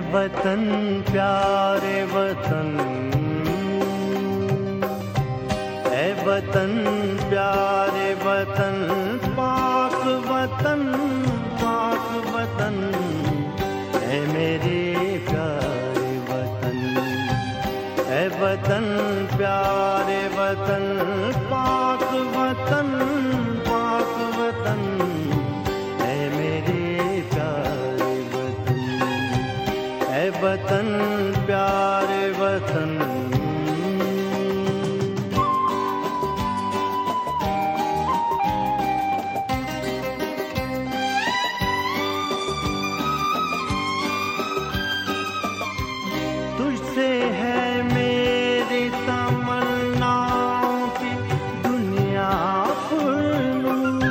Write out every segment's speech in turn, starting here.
वतन प्यारे वतन, ऐ वतन प्यारे वतन, पाक वतन पाक वतन, ऐ मेरे प्यारे वतन। ऐ वतन प्यारे वतन, पाक वतन पाक वतन, ऐ मेरे प्यारे वतन। ऐ वतन प्यारे वतन। तुझसे है मेरी तमन्नाओं की दुनिया पुरनूर,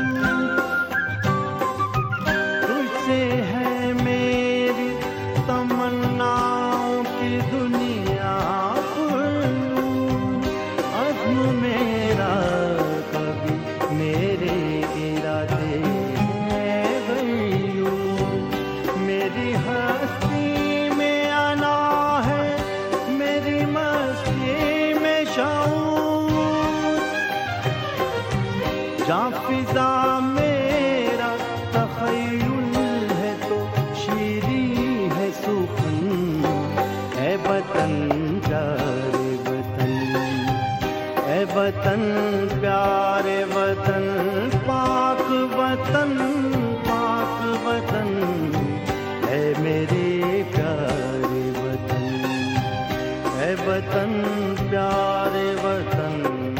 तुझसे है मेरी तमन्नाओं की दुनिया पुरनूर। अज़्म मेरा कभी मेरे इरादे हैं गयूर, मेरी हस्ती में आना है, मेरी मस्ती में शऊर। जहाँ फिजा मेरा तख़य्युल है तो शीरी है सुखन। ऐ वतन प्यारे वतन, ऐ वतन प्यारे वतन, पाक वतन पाक वतन, ऐ मेरे प्यारे वतन। ऐ वतन प्यारे वतन।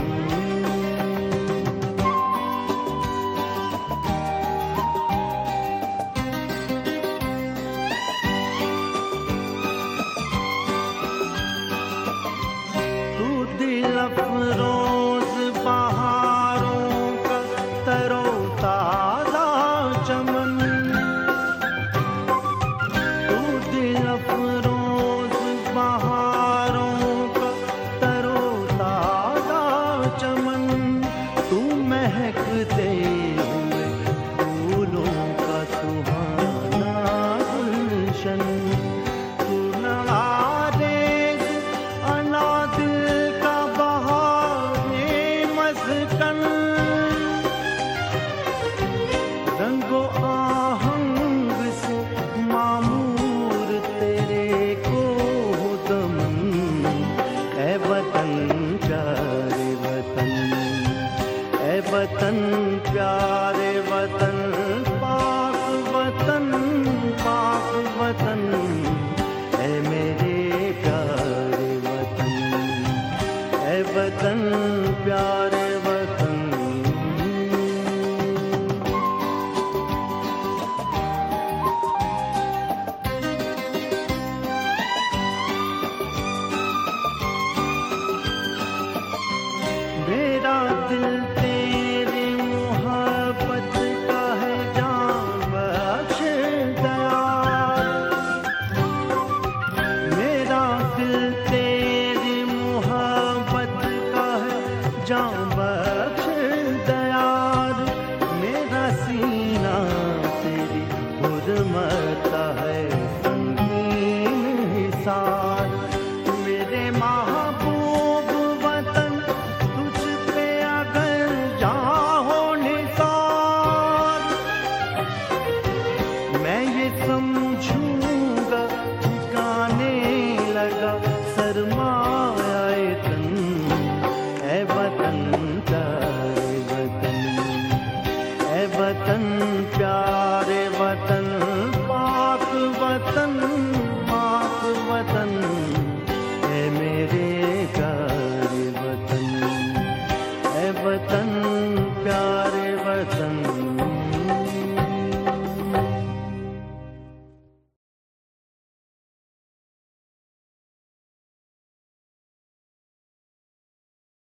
तू दिल अफरोज बहारों का तरोताजा चमन, तू दिल अफरोज बहारों का तरोताजा चमन, तू महकते हुए फूलों का सुहाना गुलशन, तू नवाज़ेज़ अनादिल का बहारे मस्कन। रंगो आहंग से मामूर तेरे को हो दमन। ऐ वतन प्यारे वतन, ऐ वतन प्यारे वतन, पाक वतन पाक वतन, ऐ मेरे प्यारे वतन। ऐ वतन प्यारे वतन। मेरा दिल